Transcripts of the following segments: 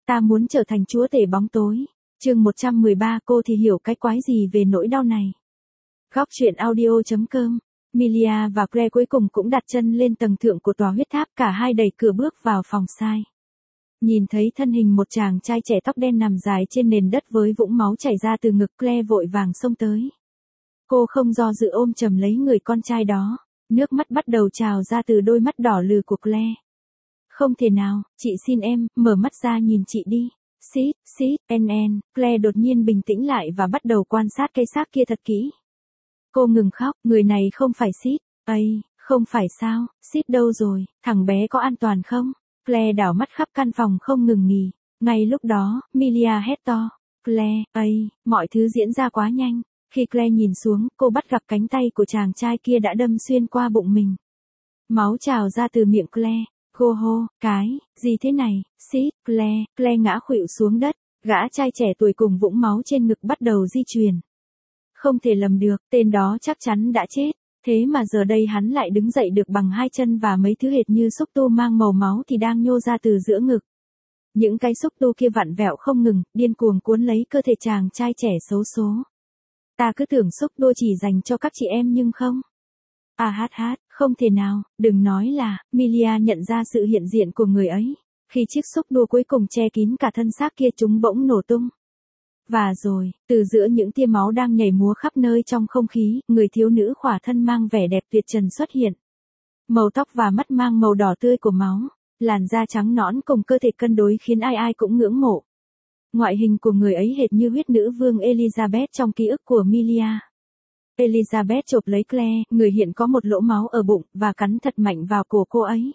Ta muốn trở thành chúa tể bóng tối. Chương 113, cô thì hiểu cái quái gì về nỗi đau này. Góc truyện audio.com. Milia và Claire cuối cùng cũng đặt chân lên tầng thượng của tòa huyết tháp, cả hai đẩy cửa bước vào phòng sai. Nhìn thấy thân hình một chàng trai trẻ tóc đen nằm dài trên nền đất với vũng máu chảy ra từ ngực, Claire vội vàng xông tới. Cô không do dự ôm chầm lấy người con trai đó, nước mắt bắt đầu trào ra từ đôi mắt đỏ lừ của Claire. Không thể nào, chị xin em, mở mắt ra nhìn chị đi. Xít, Claire đột nhiên bình tĩnh lại và bắt đầu quan sát cây xác kia thật kỹ. Cô ngừng khóc, người này không phải Xít. Không phải sao, Xít đâu rồi, thằng bé có an toàn không? Claire đảo mắt khắp căn phòng không ngừng nghỉ. Ngay lúc đó, Milia hét to. Claire, mọi thứ diễn ra quá nhanh. Khi Claire nhìn xuống, cô bắt gặp cánh tay của chàng trai kia đã đâm xuyên qua bụng mình. Máu trào ra từ miệng Claire. Cô hô, gì thế này, Xít, Claire ngã khuỵu xuống đất, gã trai trẻ tuổi cùng vũng máu trên ngực bắt đầu di chuyển. Không thể lầm được, tên đó chắc chắn đã chết, thế mà giờ đây hắn lại đứng dậy được bằng hai chân và mấy thứ hệt như xúc tu mang màu máu thì đang nhô ra từ giữa ngực. Những cái xúc tu kia vặn vẹo không ngừng, điên cuồng cuốn lấy cơ thể chàng trai trẻ xấu số. Ta cứ tưởng xúc tu chỉ dành cho các chị em nhưng không. Không thể nào, đừng nói là, Milia nhận ra sự hiện diện của người ấy. Khi chiếc xúc đua cuối cùng che kín cả thân xác kia, chúng bỗng nổ tung. Và rồi, từ giữa những tia máu đang nhảy múa khắp nơi trong không khí, người thiếu nữ khỏa thân mang vẻ đẹp tuyệt trần xuất hiện. Màu tóc và mắt mang màu đỏ tươi của máu, làn da trắng nõn cùng cơ thể cân đối khiến ai ai cũng ngưỡng mộ. Ngoại hình của người ấy hệt như huyết nữ vương Elizabeth trong ký ức của Milia. Elizabeth chộp lấy Claire, người hiện có một lỗ máu ở bụng, và cắn thật mạnh vào cổ cô ấy.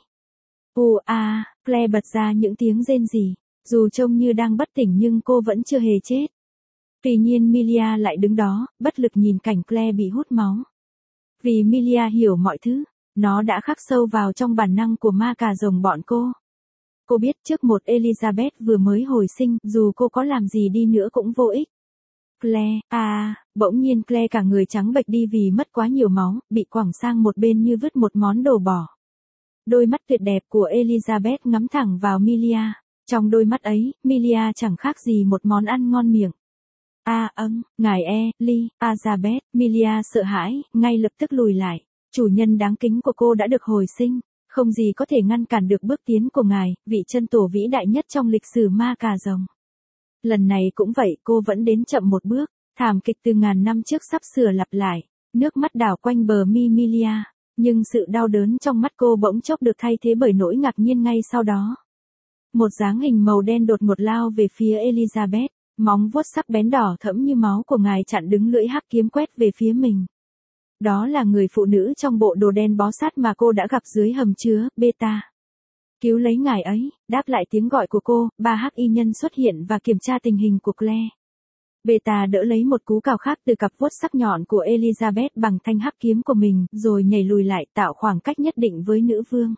Claire bật ra những tiếng rên rỉ. Dù trông như đang bất tỉnh nhưng cô vẫn chưa hề chết. Tuy nhiên Milia lại đứng đó, bất lực nhìn cảnh Claire bị hút máu. Vì Milia hiểu mọi thứ, nó đã khắc sâu vào trong bản năng của ma cà rồng bọn cô. Cô biết trước một Elizabeth vừa mới hồi sinh, dù cô có làm gì đi nữa cũng vô ích. Bỗng nhiên Claire cả người trắng bệch đi vì mất quá nhiều máu, bị quẳng sang một bên như vứt một món đồ bỏ. Đôi mắt tuyệt đẹp của Elizabeth ngắm thẳng vào Milia. Trong đôi mắt ấy, Milia chẳng khác gì một món ăn ngon miệng. Ngài Elizabeth, Milia sợ hãi, ngay lập tức lùi lại. Chủ nhân đáng kính của cô đã được hồi sinh, không gì có thể ngăn cản được bước tiến của ngài, vị chân tổ vĩ đại nhất trong lịch sử ma cà rồng. Lần này cũng vậy, cô vẫn đến chậm một bước, thảm kịch từ ngàn năm trước sắp sửa lặp lại. Nước mắt đảo quanh bờ mi Milia, nhưng sự đau đớn trong mắt cô bỗng chốc được thay thế bởi nỗi ngạc nhiên ngay sau đó. Một dáng hình màu đen đột ngột lao về phía Elizabeth, móng vuốt sắc bén đỏ thẫm như máu của ngài chặn đứng lưỡi hắc kiếm quét về phía mình. Đó là người phụ nữ trong bộ đồ đen bó sát mà cô đã gặp dưới hầm chứa, Beta. Cứu lấy ngài ấy, đáp lại tiếng gọi của cô, ba hắc y nhân xuất hiện và kiểm tra tình hình của Claire. Beta đỡ lấy một cú cào khác từ cặp vuốt sắc nhọn của Elizabeth bằng thanh hắc kiếm của mình, rồi nhảy lùi lại tạo khoảng cách nhất định với nữ vương.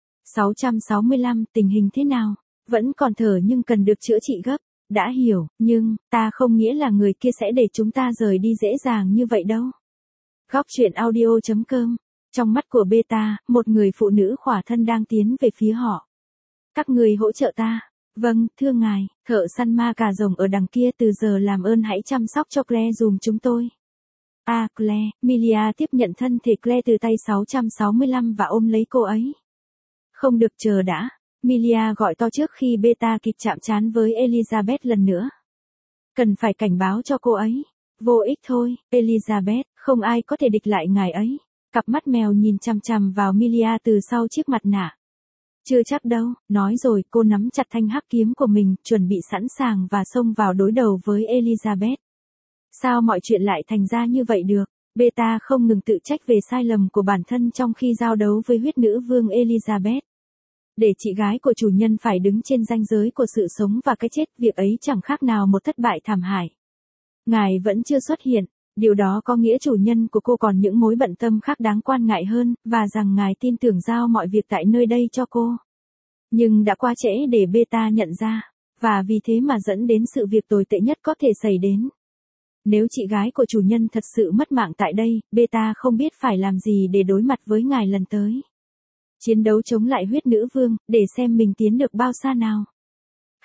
665, tình hình thế nào? Vẫn còn thở nhưng cần được chữa trị gấp. Đã hiểu, nhưng, ta không nghĩa là người kia sẽ để chúng ta rời đi dễ dàng như vậy đâu. Góc truyện audio.com. Trong mắt của Beta, một người phụ nữ khỏa thân đang tiến về phía họ. Các người hỗ trợ ta. Vâng, thưa ngài, thợ săn ma cà rồng ở đằng kia, từ giờ làm ơn hãy chăm sóc cho Claire dùm chúng tôi. Claire, Milia tiếp nhận thân thể Claire từ tay 665 và ôm lấy cô ấy. Không được, chờ đã. Milia gọi to trước khi Beta kịp chạm trán với Elizabeth lần nữa. Cần phải cảnh báo cho cô ấy. Vô ích thôi, Elizabeth, không ai có thể địch lại ngài ấy. Cặp mắt mèo nhìn chằm chằm vào Milia từ sau chiếc mặt nạ. Chưa chắc đâu, nói rồi, cô nắm chặt thanh hắc kiếm của mình, chuẩn bị sẵn sàng và xông vào đối đầu với Elizabeth. Sao mọi chuyện lại thành ra như vậy được? Beta không ngừng tự trách về sai lầm của bản thân trong khi giao đấu với huyết nữ vương Elizabeth. Để chị gái của chủ nhân phải đứng trên ranh giới của sự sống và cái chết, việc ấy chẳng khác nào một thất bại thảm hại. Ngài vẫn chưa xuất hiện, điều đó có nghĩa chủ nhân của cô còn những mối bận tâm khác đáng quan ngại hơn, và rằng ngài tin tưởng giao mọi việc tại nơi đây cho cô. Nhưng đã quá trễ để Beta nhận ra, và vì thế mà dẫn đến sự việc tồi tệ nhất có thể xảy đến. Nếu chị gái của chủ nhân thật sự mất mạng tại đây, Beta không biết phải làm gì để đối mặt với ngài lần tới. Chiến đấu chống lại huyết nữ vương, để xem mình tiến được bao xa nào.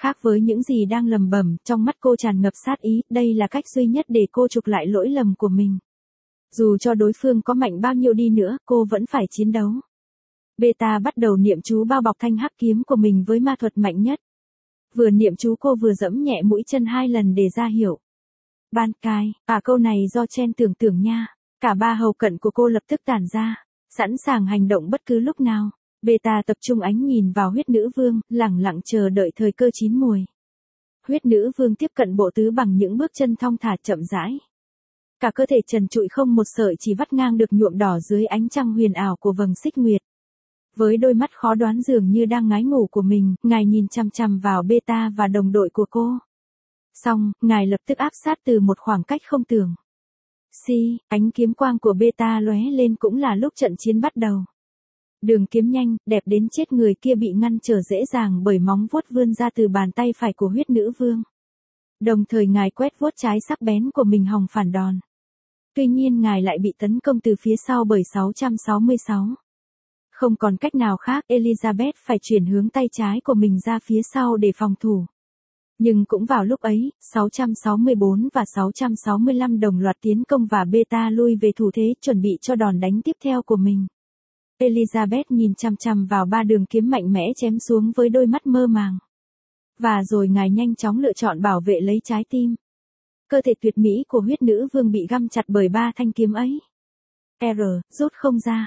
Khác với những gì đang lầm bầm, trong mắt cô tràn ngập sát ý, đây là cách duy nhất để cô trục lại lỗi lầm của mình. Dù cho đối phương có mạnh bao nhiêu đi nữa, cô vẫn phải chiến đấu. Beta bắt đầu niệm chú bao bọc thanh hắc kiếm của mình với ma thuật mạnh nhất. Vừa niệm chú cô vừa giẫm nhẹ mũi chân 2 lần để ra hiệu. Ban cai, câu này do Chen tưởng tượng nha. Cả 3 hầu cận của cô lập tức tản ra, sẵn sàng hành động bất cứ lúc nào. Beta tập trung ánh nhìn vào huyết nữ vương, lẳng lặng chờ đợi thời cơ chín muồi. Huyết nữ vương tiếp cận bộ tứ bằng những bước chân thong thả chậm rãi. Cả cơ thể trần trụi không một sợi chỉ vắt ngang được nhuộm đỏ dưới ánh trăng huyền ảo của vầng xích nguyệt. Với đôi mắt khó đoán dường như đang ngái ngủ của mình, ngài nhìn chằm chằm vào Beta và đồng đội của cô. Xong, ngài lập tức áp sát từ một khoảng cách không tưởng. Ánh kiếm quang của Beta lóe lên cũng là lúc trận chiến bắt đầu. Đường kiếm nhanh, đẹp đến chết, người kia bị ngăn trở dễ dàng bởi móng vuốt vươn ra từ bàn tay phải của huyết nữ vương. Đồng thời ngài quét vuốt trái sắc bén của mình hòng phản đòn. Tuy nhiên ngài lại bị tấn công từ phía sau bởi 666. Không còn cách nào khác, Elizabeth phải chuyển hướng tay trái của mình ra phía sau để phòng thủ. Nhưng cũng vào lúc ấy, 664 và 665 đồng loạt tiến công và Beta lui về thủ thế chuẩn bị cho đòn đánh tiếp theo của mình. Elizabeth nhìn chằm chằm vào 3 đường kiếm mạnh mẽ chém xuống với đôi mắt mơ màng. Và rồi ngài nhanh chóng lựa chọn bảo vệ lấy trái tim. Cơ thể tuyệt mỹ của huyết nữ vương bị găm chặt bởi 3 thanh kiếm ấy. Rút không ra.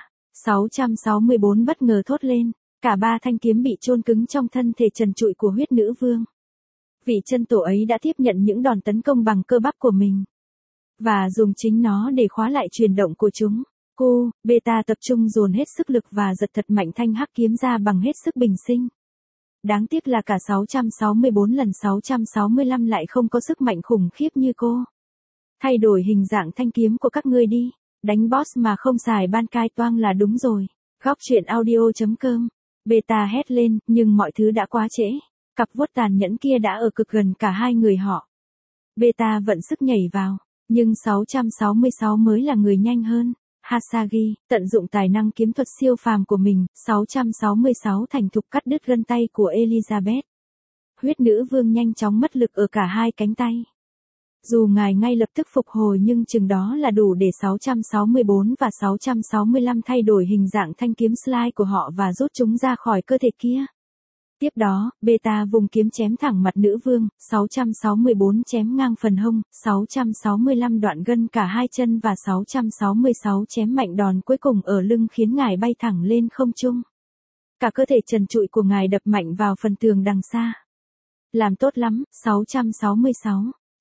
664 bất ngờ thốt lên, cả 3 thanh kiếm bị chôn cứng trong thân thể trần trụi của huyết nữ vương. Vị chân tổ ấy đã tiếp nhận những đòn tấn công bằng cơ bắp của mình. Và dùng chính nó để khóa lại chuyển động của chúng. Beta tập trung dồn hết sức lực và giật thật mạnh thanh hắc kiếm ra bằng hết sức bình sinh. Đáng tiếc là cả 664 lần 665 lại không có sức mạnh khủng khiếp như cô. Thay đổi hình dạng thanh kiếm của các ngươi đi. Đánh boss mà không xài ban cai toang là đúng rồi. Góc truyện audio.com. Beta hét lên, nhưng mọi thứ đã quá trễ. Cặp vuốt tàn nhẫn kia đã ở cực gần cả hai người họ. Beta vận sức nhảy vào, nhưng 666 mới là người nhanh hơn. Hasagi, tận dụng tài năng kiếm thuật siêu phàm của mình, 666 thành thục cắt đứt gân tay của Elizabeth. Huyết nữ vương nhanh chóng mất lực ở cả hai cánh tay. Dù ngài ngay lập tức phục hồi nhưng chừng đó là đủ để 664 và 665 thay đổi hình dạng thanh kiếm slide của họ và rút chúng ra khỏi cơ thể kia. Tiếp đó, Beta vùng kiếm chém thẳng mặt nữ vương, 664 chém ngang phần hông, 665 đoạn gân cả hai chân và 666 chém mạnh đòn cuối cùng ở lưng khiến ngài bay thẳng lên không trung. Cả cơ thể trần trụi của ngài đập mạnh vào phần tường đằng xa. Làm tốt lắm, 666.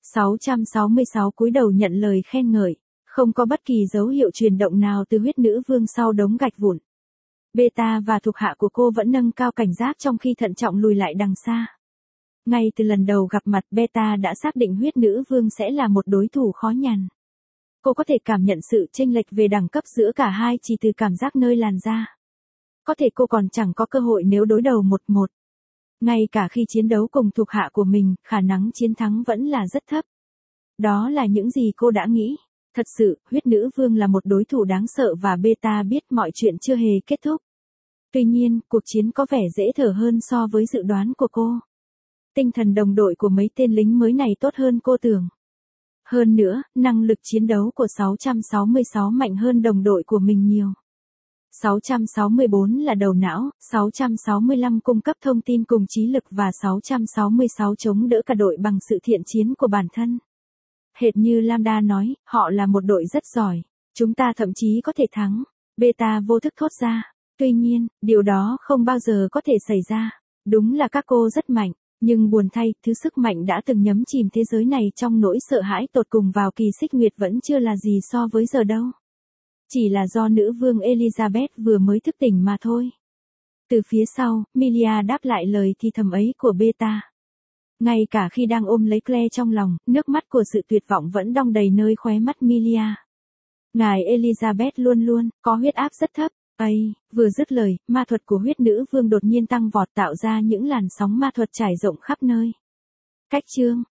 666 cúi đầu nhận lời khen ngợi, không có bất kỳ dấu hiệu chuyển động nào từ huyết nữ vương sau đống gạch vụn. Beta và thuộc hạ của cô vẫn nâng cao cảnh giác trong khi thận trọng lùi lại đằng xa. Ngay từ lần đầu gặp mặt, Beta đã xác định huyết nữ vương sẽ là một đối thủ khó nhằn. Cô có thể cảm nhận sự chênh lệch về đẳng cấp giữa cả hai chỉ từ cảm giác nơi làn da. Có thể cô còn chẳng có cơ hội nếu đối đầu 1-1. Ngay cả khi chiến đấu cùng thuộc hạ của mình, khả năng chiến thắng vẫn là rất thấp. Đó là những gì cô đã nghĩ. Thật sự, huyết nữ vương là một đối thủ đáng sợ và Beta biết mọi chuyện chưa hề kết thúc. Tuy nhiên, cuộc chiến có vẻ dễ thở hơn so với dự đoán của cô. Tinh thần đồng đội của mấy tên lính mới này tốt hơn cô tưởng. Hơn nữa, năng lực chiến đấu của 666 mạnh hơn đồng đội của mình nhiều. 664 là đầu não, 665 cung cấp thông tin cùng trí lực và 666 chống đỡ cả đội bằng sự thiện chiến của bản thân. Hệt như Lambda nói, họ là một đội rất giỏi. Chúng ta thậm chí có thể thắng. Beta vô thức thốt ra. Tuy nhiên, điều đó không bao giờ có thể xảy ra. Đúng là các cô rất mạnh. Nhưng buồn thay, thứ sức mạnh đã từng nhấn chìm thế giới này trong nỗi sợ hãi tột cùng vào kỳ xích nguyệt vẫn chưa là gì so với giờ đâu. Chỉ là do nữ vương Elizabeth vừa mới thức tỉnh mà thôi. Từ phía sau, Milia đáp lại lời thì thầm ấy của Beta. Ngay cả khi đang ôm lấy Claire trong lòng, nước mắt của sự tuyệt vọng vẫn đong đầy nơi khóe mắt Milia. Ngài Elizabeth luôn luôn có huyết áp rất thấp. Vừa dứt lời, ma thuật của huyết nữ vương đột nhiên tăng vọt tạo ra những làn sóng ma thuật trải rộng khắp nơi. Cách chương